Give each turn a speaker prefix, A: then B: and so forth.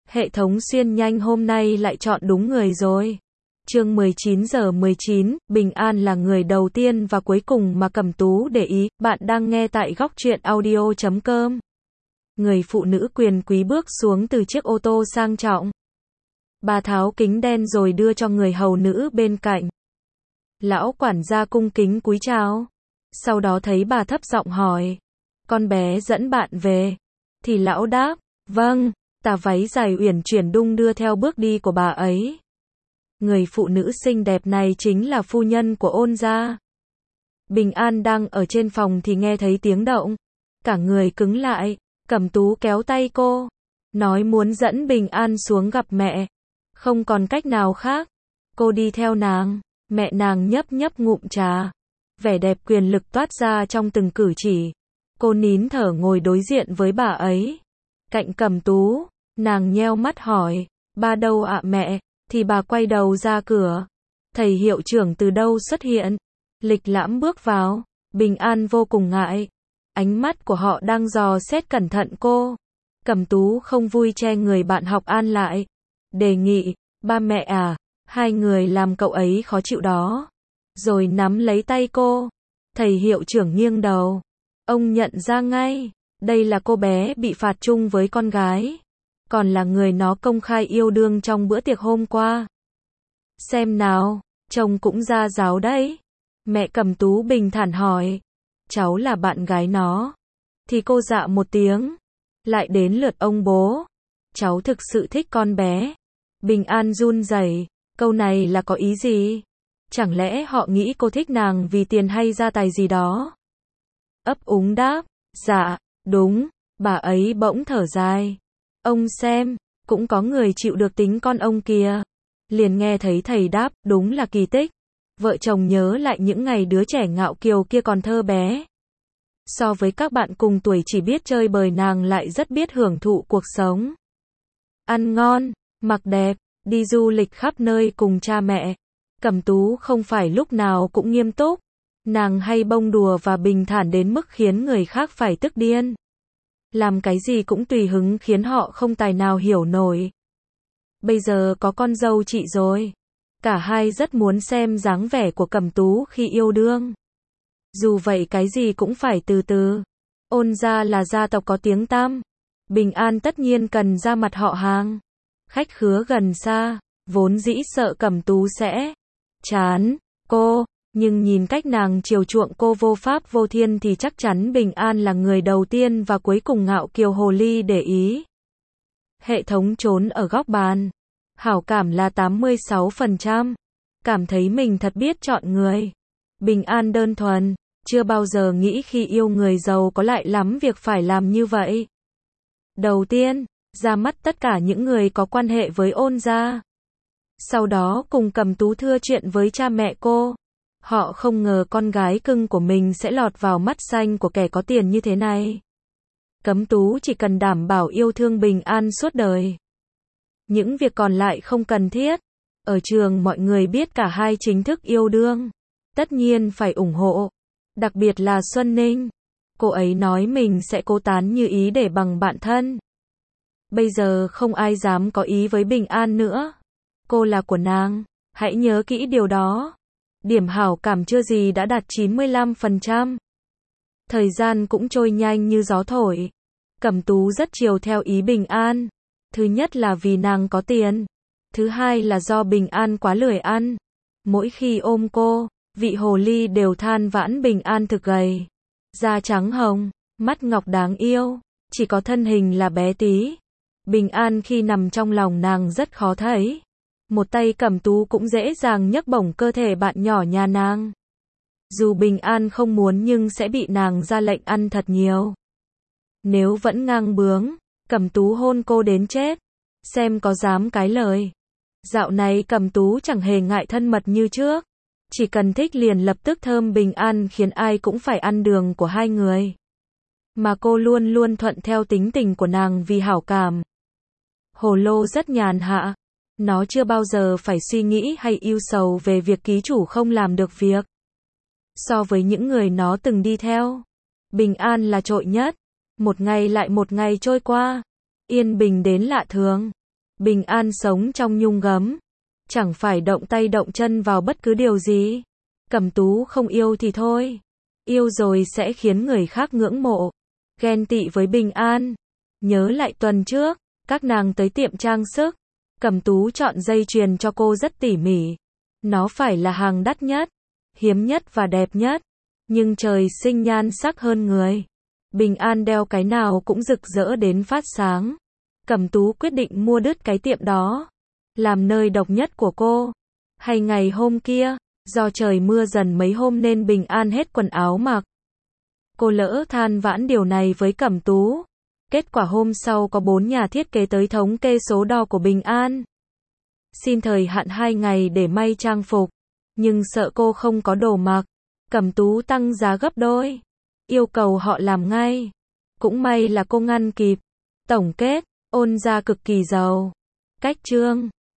A: Hệ thống xuyên nhanh hôm nay lại chọn đúng người rồi. Chương 19 giờ 19, Bình An là người đầu tiên và cuối cùng mà Cẩm Tú để ý. Bạn đang nghe tại Góc Truyện Audio.com. Người phụ nữ quyền quý bước xuống từ chiếc ô tô sang trọng. Bà tháo kính đen rồi đưa cho người hầu nữ bên cạnh. Lão quản gia cung kính cúi chào. Sau đó thấy bà thấp giọng hỏi, con bé dẫn bạn về. Thì lão đáp, vâng. Tà váy dài uyển chuyển đung đưa theo bước đi của bà ấy. Người phụ nữ xinh đẹp này chính là phu nhân của Ôn gia. Bình An đang ở trên phòng thì nghe thấy tiếng động. Cả người cứng lại. Cẩm Tú kéo tay cô, nói muốn dẫn Bình An xuống gặp mẹ. Không còn cách nào khác. Cô đi theo nàng. Mẹ nàng nhấp nhấp ngụm trà. Vẻ đẹp quyền lực toát ra trong từng cử chỉ. Cô nín thở ngồi đối diện với bà ấy. Cạnh Cẩm Tú, nàng nheo mắt hỏi, ba đâu ạ mẹ? Thì bà quay đầu ra cửa. Thầy hiệu trưởng từ đâu xuất hiện? Lịch lãm bước vào. Bình An vô cùng ngại. Ánh mắt của họ đang dò xét cẩn thận cô. Cẩm Tú không vui che người bạn học An lại. Đề nghị, ba mẹ à, hai người làm cậu ấy khó chịu đó. Rồi nắm lấy tay cô. Thầy hiệu trưởng nghiêng đầu. Ông nhận ra ngay. Đây là cô bé bị phạt chung với con gái. Còn là người nó công khai yêu đương trong bữa tiệc hôm qua. Xem nào, chồng cũng ra giáo đấy. Mẹ Cẩm Tú bình thản hỏi. Cháu là bạn gái nó. Thì cô dạ một tiếng. Lại đến lượt ông bố. Cháu thực sự thích con bé. Bình An run rẩy. Câu này là có ý gì? Chẳng lẽ họ nghĩ cô thích nàng vì tiền hay gia tài gì đó? Ấp úng đáp. Dạ, đúng. Bà ấy bỗng thở dài. Ông xem, cũng có người chịu được tính con ông kìa. Liền nghe thấy thầy đáp, đúng là kỳ tích. Vợ chồng nhớ lại những ngày đứa trẻ ngạo kiều kia còn thơ bé. So với các bạn cùng tuổi chỉ biết chơi bời, nàng lại rất biết hưởng thụ cuộc sống. Ăn ngon, mặc đẹp, đi du lịch khắp nơi cùng cha mẹ. Cẩm Tú không phải lúc nào cũng nghiêm túc. Nàng hay bông đùa và bình thản đến mức khiến người khác phải tức điên. Làm cái gì cũng tùy hứng khiến họ không tài nào hiểu nổi. Bây giờ có con dâu chị rồi. Cả hai rất muốn xem dáng vẻ của Cẩm Tú khi yêu đương. Dù vậy cái gì cũng phải từ từ. Ôn gia là gia tộc có tiếng tăm. Bình An tất nhiên cần ra mặt họ hàng. Khách khứa gần xa, vốn dĩ sợ Cẩm Tú sẽ chán cô. Nhưng nhìn cách nàng chiều chuộng cô vô pháp vô thiên thì chắc chắn Bình An là người đầu tiên và cuối cùng ngạo kiều hồ ly để ý. Hệ thống trốn ở góc bàn. Hảo cảm là 86%. Cảm thấy mình thật biết chọn người. Bình An đơn thuần. Chưa bao giờ nghĩ khi yêu người giàu có lại lắm việc phải làm như vậy. Đầu tiên, ra mắt tất cả những người có quan hệ với Ôn gia. Sau đó cùng Cẩm Tú thưa chuyện với cha mẹ cô. Họ không ngờ con gái cưng của mình sẽ lọt vào mắt xanh của kẻ có tiền như thế này. Cẩm Tú chỉ cần đảm bảo yêu thương Bình An suốt đời. Những việc còn lại không cần thiết. Ở trường mọi người biết cả hai chính thức yêu đương. Tất nhiên phải ủng hộ. Đặc biệt là Xuân Ninh. Cô ấy nói mình sẽ cố tán như ý để bằng bạn thân. Bây giờ không ai dám có ý với Bình An nữa. Cô là của nàng. Hãy nhớ kỹ điều đó. Điểm hảo cảm chưa gì đã đạt 95%. Thời gian cũng trôi nhanh như gió thổi. Cẩm Tú rất chiều theo ý Bình An. Thứ nhất là vì nàng có tiền. Thứ hai là do Bình An quá lười ăn. Mỗi khi ôm cô, vị hồ ly đều than vãn Bình An thực gầy. Da trắng hồng, mắt ngọc đáng yêu. Chỉ có thân hình là bé tí. Bình An khi nằm trong lòng nàng rất khó thấy. Một tay Cẩm Tú cũng dễ dàng nhấc bổng cơ thể bạn nhỏ nhà nàng. Dù Bình An không muốn nhưng sẽ bị nàng ra lệnh ăn thật nhiều. Nếu vẫn ngang bướng, Cẩm Tú hôn cô đến chết. Xem có dám cái lời. Dạo này Cẩm Tú chẳng hề ngại thân mật như trước. Chỉ cần thích liền lập tức thơm Bình An khiến ai cũng phải ăn đường của hai người. Mà cô luôn luôn thuận theo tính tình của nàng vì hảo cảm. Hồ lô rất nhàn hạ. Nó chưa bao giờ phải suy nghĩ hay ưu sầu về việc ký chủ không làm được việc. So với những người nó từng đi theo, Bình An là trội nhất. Một ngày lại một ngày trôi qua. Yên bình đến lạ thường. Bình An sống trong nhung gấm, chẳng phải động tay động chân vào bất cứ điều gì. Cẩm Tú không yêu thì thôi, yêu rồi sẽ khiến người khác ngưỡng mộ, ghen tị với Bình An. Nhớ lại tuần trước, các nàng tới tiệm trang sức, Cẩm Tú chọn dây chuyền cho cô rất tỉ mỉ. Nó phải là hàng đắt nhất, hiếm nhất và đẹp nhất, nhưng trời sinh nhan sắc hơn người. Bình An đeo cái nào cũng rực rỡ đến phát sáng. Cẩm Tú quyết định mua đứt cái tiệm đó, làm nơi độc nhất của cô. Hay ngày hôm kia, do trời mưa dần mấy hôm nên Bình An hết quần áo mặc. Cô lỡ than vãn điều này với Cẩm Tú. Kết quả hôm sau có 4 nhà thiết kế tới thống kê số đo của Bình An. Xin thời hạn 2 ngày để may trang phục, nhưng sợ cô không có đồ mặc, Cẩm Tú tăng giá gấp đôi, yêu cầu họ làm ngay. Cũng may là cô ngăn kịp. Tổng kết, Ôn gia cực kỳ giàu. Cách chương